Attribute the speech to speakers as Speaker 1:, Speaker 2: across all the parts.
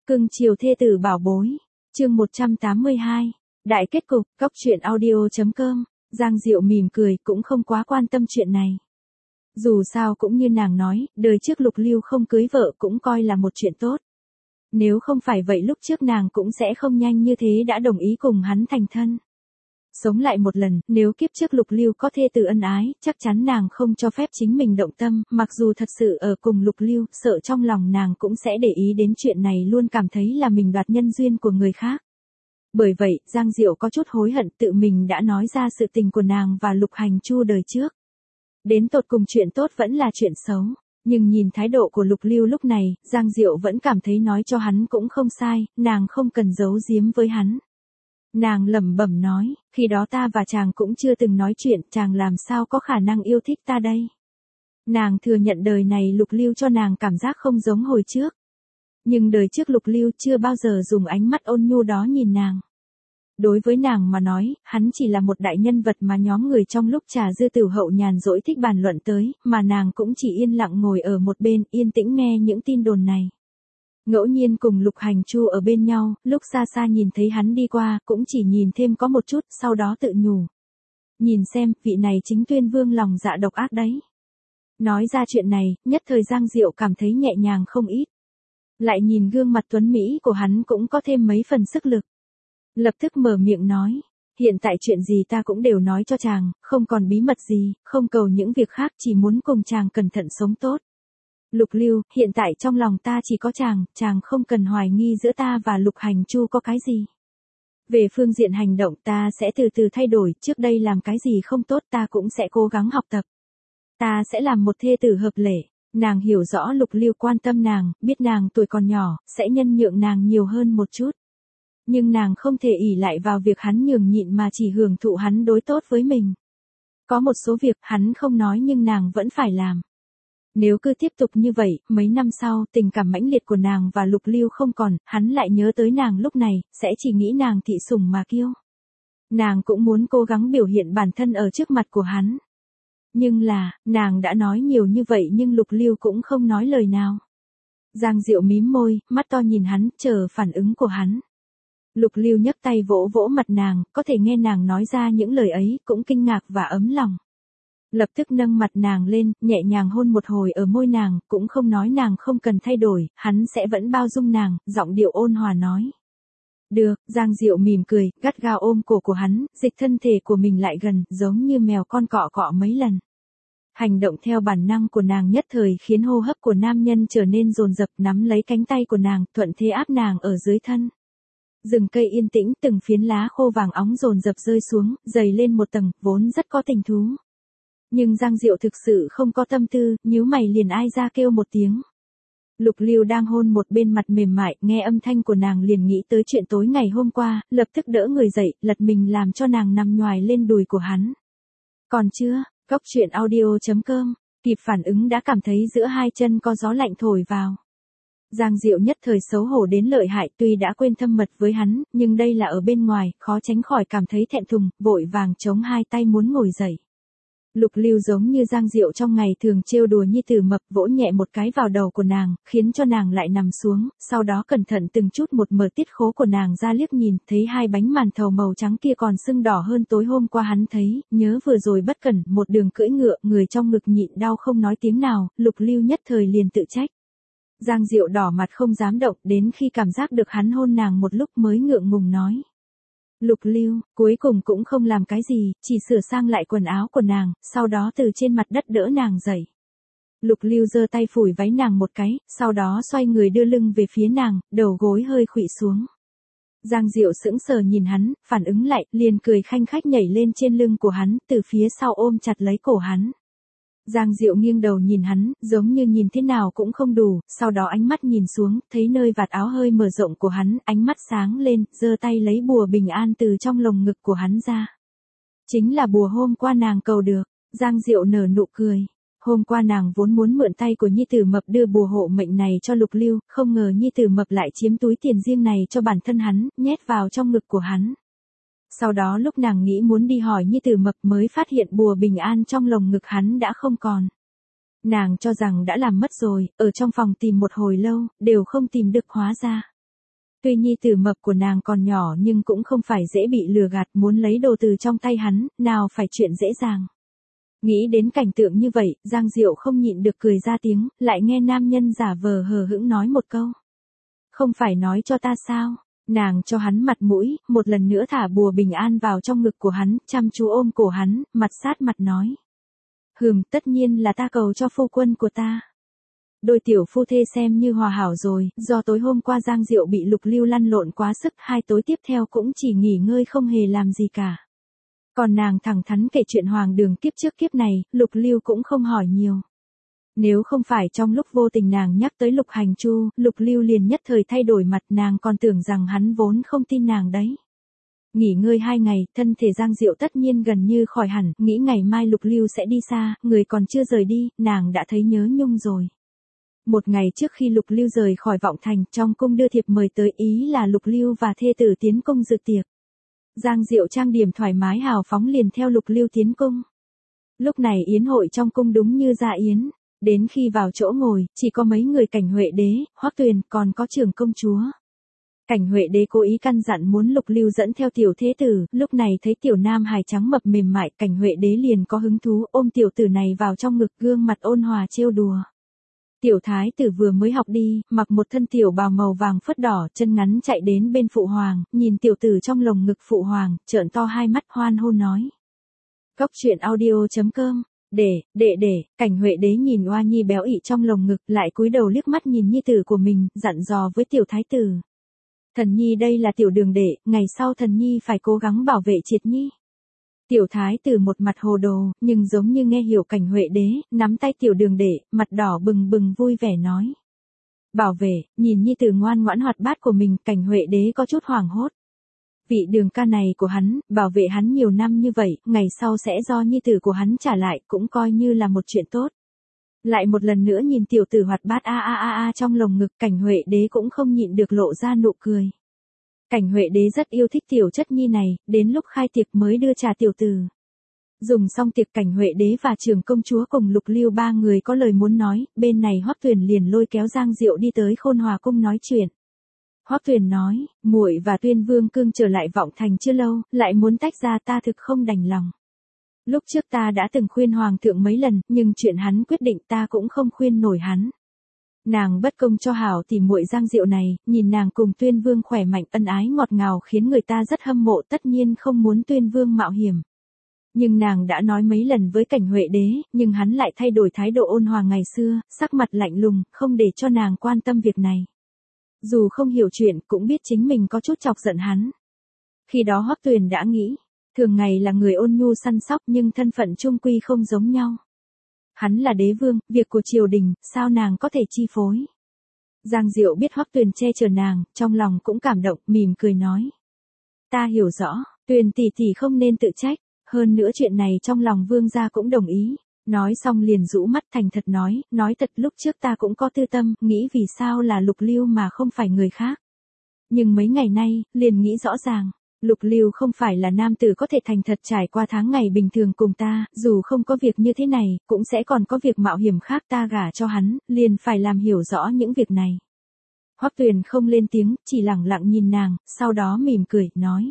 Speaker 1: Cưng chiều thê tử bảo bối. Chương 182. Đại kết cục. Cóc truyện audio.com. Giang Diệu mỉm cười, cũng không quá quan tâm chuyện này. Dù sao cũng như nàng nói, đời trước Lục Lưu không cưới vợ cũng coi là một chuyện tốt. Nếu không phải vậy lúc trước nàng cũng sẽ không nhanh như thế đã đồng ý cùng hắn thành thân. Sống lại một lần, nếu kiếp trước Lục Lưu có thê tử ân ái, chắc chắn nàng không cho phép chính mình động tâm, mặc dù thật sự ở cùng Lục Lưu, sợ trong lòng nàng cũng sẽ để ý đến chuyện này, luôn cảm thấy là mình đoạt nhân duyên của người khác. Bởi vậy, Giang Diệu có chút hối hận tự mình đã nói ra sự tình của nàng và Lục Hành Chu đời trước. Đến tột cùng chuyện tốt vẫn là chuyện xấu. Nhưng nhìn thái độ của Lục Lưu lúc này, Giang Diệu vẫn cảm thấy nói cho hắn cũng không sai, nàng không cần giấu giếm với hắn. Nàng lẩm bẩm nói, khi đó ta và chàng cũng chưa từng nói chuyện, chàng làm sao có khả năng yêu thích ta đây. Nàng thừa nhận đời này Lục Lưu cho nàng cảm giác không giống hồi trước. Nhưng đời trước Lục Lưu chưa bao giờ dùng ánh mắt ôn nhu đó nhìn nàng. Đối với nàng mà nói, hắn chỉ là một đại nhân vật mà nhóm người trong lúc trà dư tửu hậu nhàn rỗi thích bàn luận tới, mà nàng cũng chỉ yên lặng ngồi ở một bên, yên tĩnh nghe những tin đồn này. Ngẫu nhiên cùng Lục Hành Chu ở bên nhau, lúc xa xa nhìn thấy hắn đi qua, cũng chỉ nhìn thêm có một chút, sau đó tự nhủ. Nhìn xem, vị này chính Tuyên Vương lòng dạ độc ác đấy. Nói ra chuyện này, nhất thời Giang Diệu cảm thấy nhẹ nhàng không ít. Lại nhìn gương mặt tuấn Mỹ của hắn cũng có thêm mấy phần sức lực. Lập tức mở miệng nói, hiện tại chuyện gì ta cũng đều nói cho chàng, không còn bí mật gì, không cầu những việc khác, chỉ muốn cùng chàng cẩn thận sống tốt. Lục Lưu, hiện tại trong lòng ta chỉ có chàng không cần hoài nghi giữa ta và Lục Hành Chu có cái gì. Về phương diện hành động ta sẽ từ từ thay đổi, trước đây làm cái gì không tốt ta cũng sẽ cố gắng học tập. Ta sẽ làm một thê tử hợp lệ. Nàng hiểu rõ Lục Lưu quan tâm nàng, biết nàng tuổi còn nhỏ, sẽ nhân nhượng nàng nhiều hơn một chút. Nhưng nàng không thể ỷ lại vào việc hắn nhường nhịn mà chỉ hưởng thụ hắn đối tốt với mình. Có một số việc hắn không nói nhưng nàng vẫn phải làm. Nếu cứ tiếp tục như vậy, mấy năm sau, tình cảm mãnh liệt của nàng và Lục Lưu không còn, hắn lại nhớ tới nàng lúc này, sẽ chỉ nghĩ nàng thị sủng mà kiêu. Nàng cũng muốn cố gắng biểu hiện bản thân ở trước mặt của hắn. Nhưng là, nàng đã nói nhiều như vậy nhưng Lục Lưu cũng không nói lời nào. Giang Diệu mím môi, mắt to nhìn hắn, chờ phản ứng của hắn. Lục Lưu nhấc tay vỗ vỗ mặt nàng, có thể nghe nàng nói ra những lời ấy, cũng kinh ngạc và ấm lòng. Lập tức nâng mặt nàng lên, nhẹ nhàng hôn một hồi ở môi nàng, cũng không nói nàng không cần thay đổi, hắn sẽ vẫn bao dung nàng, giọng điệu ôn hòa nói. Được, Giang Diệu mỉm cười, gắt gao ôm cổ của hắn, dịch thân thể của mình lại gần, giống như mèo con cọ cọ mấy lần. Hành động theo bản năng của nàng nhất thời khiến hô hấp của nam nhân trở nên dồn dập, nắm lấy cánh tay của nàng, thuận thế áp nàng ở dưới thân. Rừng cây yên tĩnh, từng phiến lá khô vàng óng dồn dập rơi xuống, dày lên một tầng, vốn rất có tình thú. Nhưng Giang Diệu thực sự không có tâm tư, nhíu mày liền ai ra kêu một tiếng. Lục Lưu đang hôn một bên mặt mềm mại, nghe âm thanh của nàng liền nghĩ tới chuyện tối ngày hôm qua, lập tức đỡ người dậy, lật mình làm cho nàng nằm nhoài lên đùi của hắn. Còn chưa, Cóc truyện audio.com, kịp phản ứng đã cảm thấy giữa hai chân có gió lạnh thổi vào. Giang Diệu nhất thời xấu hổ đến lợi hại, tuy đã quên thâm mật với hắn, nhưng đây là ở bên ngoài, khó tránh khỏi cảm thấy thẹn thùng, vội vàng chống hai tay muốn ngồi dậy. Lục Lưu giống như Giang Diệu trong ngày thường trêu đùa nhi tử mập, vỗ nhẹ một cái vào đầu của nàng, khiến cho nàng lại nằm xuống, sau đó cẩn thận từng chút một mở tiết khố của nàng ra liếc nhìn, thấy hai bánh màn thầu màu trắng kia còn sưng đỏ hơn tối hôm qua hắn thấy, nhớ vừa rồi bất cẩn, một đường cưỡi ngựa, người trong ngực nhịn đau không nói tiếng nào, Lục Lưu nhất thời liền tự trách. Giang Diệu đỏ mặt không dám động, đến khi cảm giác được hắn hôn nàng một lúc mới ngượng ngùng nói. Lục Lưu, cuối cùng cũng không làm cái gì, chỉ sửa sang lại quần áo của nàng, sau đó từ trên mặt đất đỡ nàng dậy. Lục Lưu giơ tay phủi váy nàng một cái, sau đó xoay người đưa lưng về phía nàng, đầu gối hơi khuỵu xuống. Giang Diệu sững sờ nhìn hắn, phản ứng lại, liền cười khanh khách nhảy lên trên lưng của hắn, từ phía sau ôm chặt lấy cổ hắn. Giang Diệu nghiêng đầu nhìn hắn, giống như nhìn thế nào cũng không đủ, sau đó ánh mắt nhìn xuống, thấy nơi vạt áo hơi mở rộng của hắn, ánh mắt sáng lên, giơ tay lấy bùa bình an từ trong lồng ngực của hắn ra. Chính là bùa hôm qua nàng cầu được. Giang Diệu nở nụ cười. Hôm qua nàng vốn muốn mượn tay của Nhi Tử Mập đưa bùa hộ mệnh này cho Lục Lưu, không ngờ Nhi Tử Mập lại chiếm túi tiền riêng này cho bản thân hắn, nhét vào trong ngực của hắn. Sau đó lúc nàng nghĩ muốn đi hỏi Nhi Tử Mập mới phát hiện bùa bình an trong lồng ngực hắn đã không còn. Nàng cho rằng đã làm mất rồi, ở trong phòng tìm một hồi lâu, đều không tìm được, hóa ra. Tuy nhi tử mập của nàng còn nhỏ nhưng cũng không phải dễ bị lừa gạt, muốn lấy đồ từ trong tay hắn, nào phải chuyện dễ dàng. Nghĩ đến cảnh tượng như vậy, Giang Diệu không nhịn được cười ra tiếng, lại nghe nam nhân giả vờ hờ hững nói một câu. Không phải nói cho ta sao? Nàng cho hắn mặt mũi, một lần nữa thả bùa bình an vào trong ngực của hắn, chăm chú ôm cổ hắn, mặt sát mặt nói. Tất nhiên là ta cầu cho phu quân của ta. Đôi tiểu phu thê xem như hòa hảo rồi, do tối hôm qua Giang Diệu bị Lục Lưu lăn lộn quá sức, 2 tối tiếp theo cũng chỉ nghỉ ngơi không hề làm gì cả. Còn nàng thẳng thắn kể chuyện hoàng đường kiếp trước kiếp này, Lục Lưu cũng không hỏi nhiều. Nếu không phải trong lúc vô tình nàng nhắc tới Lục Hành Chu, Lục Lưu liền nhất thời thay đổi mặt, nàng còn tưởng rằng hắn vốn không tin nàng đấy. Nghỉ ngơi 2 ngày, thân thể Giang Diệu tất nhiên gần như khỏi hẳn, nghĩ ngày mai Lục Lưu sẽ đi xa, người còn chưa rời đi, nàng đã thấy nhớ nhung rồi. Một ngày trước khi Lục Lưu rời khỏi Vọng Thành, trong cung đưa thiệp mời tới, ý là Lục Lưu và thê tử tiến cung dự tiệc. Giang Diệu trang điểm thoải mái hào phóng liền theo Lục Lưu tiến cung. Lúc này yến hội trong cung đúng như dạ yến, đến khi vào chỗ ngồi, chỉ có mấy người Cảnh Huệ Đế, Hoắc Tuyền, còn có trưởng công chúa. Cảnh Huệ Đế cố ý căn dặn muốn Lục Lưu dẫn theo tiểu thế tử, lúc này thấy tiểu nam hài trắng mập mềm mại, Cảnh Huệ Đế liền có hứng thú ôm tiểu tử này vào trong ngực, gương mặt ôn hòa trêu đùa. Tiểu thái tử vừa mới học đi, mặc một thân tiểu bào màu vàng phớt đỏ, chân ngắn chạy đến bên phụ hoàng, nhìn tiểu tử trong lồng ngực phụ hoàng, trợn to hai mắt hoan hô nói. Góc truyện audio.com, Cảnh Huệ Đế nhìn oa nhi béo ị trong lồng ngực, lại cúi đầu liếc mắt nhìn nhi tử của mình, dặn dò với tiểu thái tử. Thần nhi đây là tiểu đường đệ, ngày sau thần nhi phải cố gắng bảo vệ Triệt nhi. Tiểu thái tử một mặt hồ đồ, nhưng giống như nghe hiểu Cảnh Huệ Đế, nắm tay tiểu đường đệ, mặt đỏ bừng bừng vui vẻ nói. Bảo vệ, nhìn nhi tử ngoan ngoãn hoạt bát của mình, Cảnh Huệ Đế có chút hoảng hốt. Vị đường ca này của hắn, bảo vệ hắn nhiều năm như vậy, ngày sau sẽ do nhi tử của hắn trả lại, cũng coi như là một chuyện tốt. Lại một lần nữa nhìn tiểu tử hoạt bát trong lồng ngực, Cảnh Huệ Đế cũng không nhịn được lộ ra nụ cười. Cảnh Huệ Đế rất yêu thích tiểu chất nhi này, đến lúc khai tiệc mới đưa trà tiểu tử. Dùng xong tiệc, Cảnh Huệ Đế và trưởng công chúa cùng Lục Lưu 3 người có lời muốn nói, bên này Hoắc Tuyền liền lôi kéo Giang Diệu đi tới Khôn Hòa cung nói chuyện. Hoắc Tuyền nói, muội và Tuyên Vương Cương trở lại Vọng Thành chưa lâu, lại muốn tách ra, ta thực không đành lòng. Lúc trước ta đã từng khuyên hoàng thượng mấy lần, nhưng chuyện hắn quyết định ta cũng không khuyên nổi hắn. Nàng bất công cho hảo tỷ muội Giang Diệu này, nhìn nàng cùng Tuyên Vương khỏe mạnh ân ái ngọt ngào khiến người ta rất hâm mộ, tất nhiên không muốn Tuyên Vương mạo hiểm. Nhưng nàng đã nói mấy lần với Cảnh Huệ Đế, nhưng hắn lại thay đổi thái độ ôn hòa ngày xưa, sắc mặt lạnh lùng, không để cho nàng quan tâm việc này. Dù không hiểu chuyện, cũng biết chính mình có chút chọc giận hắn. Khi đó Hoắc Tuyền đã nghĩ, thường ngày là người ôn nhu săn sóc nhưng thân phận chung quy không giống nhau. Hắn là đế vương, việc của triều đình, sao nàng có thể chi phối. Giang Diệu biết Hoắc Tuyền che chở nàng, trong lòng cũng cảm động, mỉm cười nói. Ta hiểu rõ, Tuyền tỷ tỷ không nên tự trách, hơn nữa chuyện này trong lòng vương gia cũng đồng ý. Nói xong liền rũ mắt thành thật nói thật lúc trước ta cũng có tư tâm, nghĩ vì sao là Lục Lưu mà không phải người khác. Nhưng mấy ngày nay, liền nghĩ rõ ràng, Lục Lưu không phải là nam tử có thể thành thật trải qua tháng ngày bình thường cùng ta, dù không có việc như thế này, cũng sẽ còn có việc mạo hiểm khác, ta gả cho hắn, liền phải làm hiểu rõ những việc này. Hoắc Tuyền không lên tiếng, chỉ lẳng lặng nhìn nàng, sau đó mỉm cười, nói.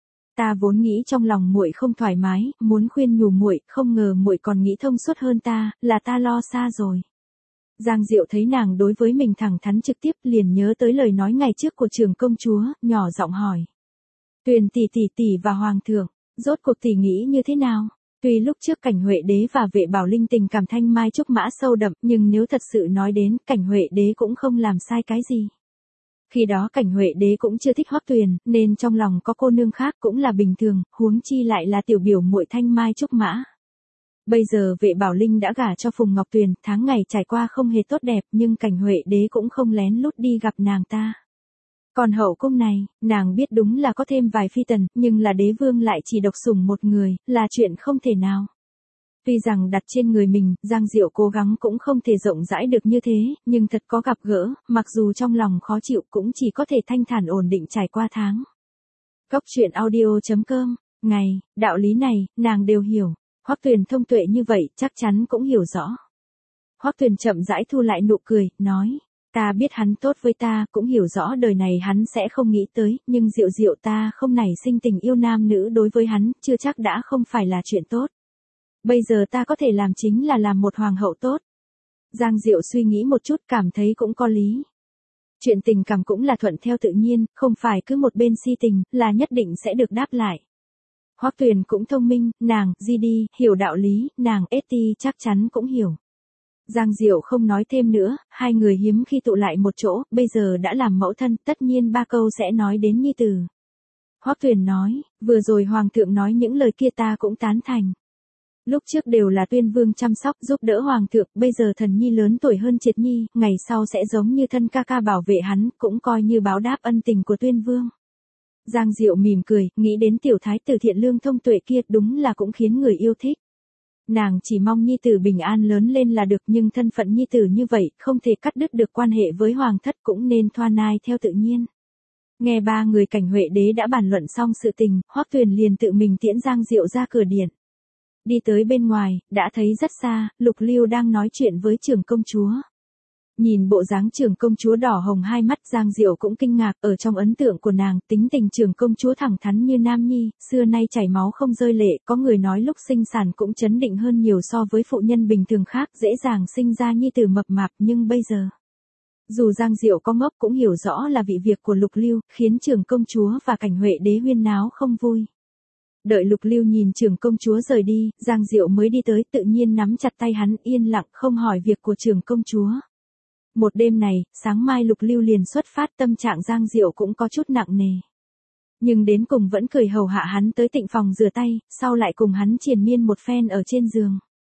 Speaker 1: Ta vốn nghĩ trong lòng muội không thoải mái, muốn khuyên nhủ muội, không ngờ muội còn nghĩ thông suốt hơn ta, là ta lo xa rồi. Giang Diệu thấy nàng đối với mình thẳng thắn trực tiếp, liền nhớ tới lời nói ngày trước của trưởng công chúa, nhỏ giọng hỏi. Tuyền tỷ và hoàng thượng, rốt cuộc tỷ nghĩ như thế nào? Tuy lúc trước Cảnh Huệ Đế và Vệ Bảo Linh tình cảm thanh mai trúc mã sâu đậm, nhưng nếu thật sự nói đến, Cảnh Huệ Đế cũng không làm sai cái gì. Khi đó Cảnh Huệ Đế cũng chưa thích Hoắc Tuyền, nên trong lòng có cô nương khác cũng là bình thường, huống chi lại là tiểu biểu muội thanh mai trúc mã. Bây giờ Vệ Bảo Linh đã gả cho Phùng Ngọc Tuyền, tháng ngày trải qua không hề tốt đẹp, nhưng Cảnh Huệ Đế cũng không lén lút đi gặp nàng ta. Còn hậu cung này, nàng biết đúng là có thêm vài phi tần, nhưng là đế vương lại chỉ độc sủng một người, là chuyện không thể nào. Tuy rằng đặt trên người mình, Giang Diệu cố gắng cũng không thể rộng rãi được như thế, nhưng thật có gặp gỡ, mặc dù trong lòng khó chịu cũng chỉ có thể thanh thản ổn định trải qua tháng. Góc truyện audio.com, đạo lý này, nàng đều hiểu. Hoắc Tuyền thông tuệ như vậy, chắc chắn cũng hiểu rõ. Hoắc Tuyền chậm rãi thu lại nụ cười, nói. Ta biết hắn tốt với ta, cũng hiểu rõ đời này hắn sẽ không nghĩ tới, nhưng Diệu Diệu ta không nảy sinh tình yêu nam nữ đối với hắn, chưa chắc đã không phải là chuyện tốt. Bây giờ ta có thể làm chính là làm một hoàng hậu tốt. Giang Diệu suy nghĩ một chút cảm thấy cũng có lý. Chuyện tình cảm cũng là thuận theo tự nhiên, không phải cứ một bên si tình, là nhất định sẽ được đáp lại. Hoắc Tuyền cũng thông minh, nàng, Di hiểu đạo lý, nàng, Eti chắc chắn cũng hiểu. Giang Diệu không nói thêm nữa, hai người hiếm khi tụ lại một chỗ, bây giờ đã làm mẫu thân, tất nhiên ba câu sẽ nói đến nhi tử. Hoắc Tuyền nói, vừa rồi Hoàng thượng nói những lời kia ta cũng tán thành. Lúc trước đều là Tuyên Vương chăm sóc giúp đỡ Hoàng thượng, bây giờ thần nhi lớn tuổi hơn Triệt nhi, ngày sau sẽ giống như thân ca ca bảo vệ hắn, cũng coi như báo đáp ân tình của Tuyên Vương. Giang Diệu mỉm cười, nghĩ đến tiểu thái tử thiện lương thông tuệ kia đúng là cũng khiến người yêu thích. Nàng chỉ mong nhi tử bình an lớn lên là được, nhưng thân phận nhi tử như vậy, không thể cắt đứt được quan hệ với hoàng thất, cũng nên thoa nai theo tự nhiên. Nghe ba người Cảnh Huệ đế đã bàn luận xong sự tình, Hoắc Tuyền liền tự mình tiễn Giang Diệu ra cửa điện. Đi tới bên ngoài, đã thấy rất xa, Lục Lưu đang nói chuyện với trưởng công chúa. Nhìn bộ dáng trưởng công chúa đỏ hồng hai mắt, Giang Diệu cũng kinh ngạc, ở trong ấn tượng của nàng, tính tình trưởng công chúa thẳng thắn như nam nhi, xưa nay chảy máu không rơi lệ, có người nói lúc sinh sản cũng chấn định hơn nhiều so với phụ nhân bình thường khác, dễ dàng sinh ra nhi tử mập mạp, nhưng bây giờ. Dù Giang Diệu có ngốc cũng hiểu rõ là vị việc của Lục Lưu, khiến trưởng công chúa và Cảnh Huệ đế huyên náo không vui. Đợi Lục Lưu nhìn trưởng công chúa rời đi, Giang Diệu mới đi tới, tự nhiên nắm chặt tay hắn, yên lặng không hỏi việc của trưởng công chúa. Một đêm này, sáng mai Lục Lưu liền xuất phát, tâm trạng Giang Diệu cũng có chút nặng nề. Nhưng đến cùng vẫn cười hầu hạ hắn tới tịnh phòng rửa tay, sau lại cùng hắn triền miên một phen ở trên giường.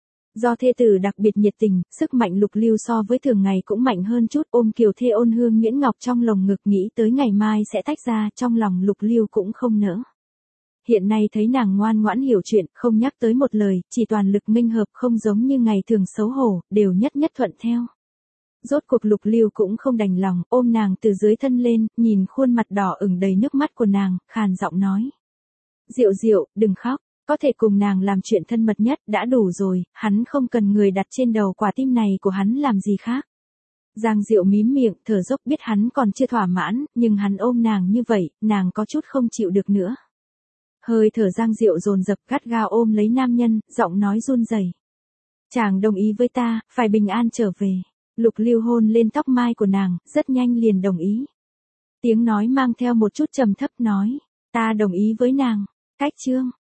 Speaker 1: Do thê tử đặc biệt nhiệt tình, sức mạnh Lục Lưu so với thường ngày cũng mạnh hơn chút, ôm kiều thê ôn hương nhuyễn ngọc trong lồng ngực, nghĩ tới ngày mai sẽ tách ra, trong lòng Lục Lưu cũng không nỡ. Hiện nay thấy nàng ngoan ngoãn hiểu chuyện, không nhắc tới một lời, chỉ toàn lực nghênh hợp, không giống như ngày thường xấu hổ, đều nhất nhất thuận theo. Rốt cuộc Lục Lưu cũng không đành lòng, ôm nàng từ dưới thân lên, nhìn khuôn mặt đỏ ửng đầy nước mắt của nàng, khàn giọng nói. Diệu Diệu, đừng khóc, có thể cùng nàng làm chuyện thân mật nhất, đã đủ rồi, hắn không cần người đặt trên đầu quả tim này của hắn làm gì khác. Giang Diệu mím miệng, thở dốc, biết hắn còn chưa thỏa mãn, nhưng hắn ôm nàng như vậy, nàng có chút không chịu được nữa. Hơi thở Giang Diệu dồn dập, gắt gao ôm lấy nam nhân, giọng nói run rẩy. Chàng đồng ý với ta, phải bình an trở về. Lục Lưu hôn lên tóc mai của nàng, rất nhanh liền đồng ý. Tiếng nói mang theo một chút trầm thấp nói, ta đồng ý với nàng. Cách chương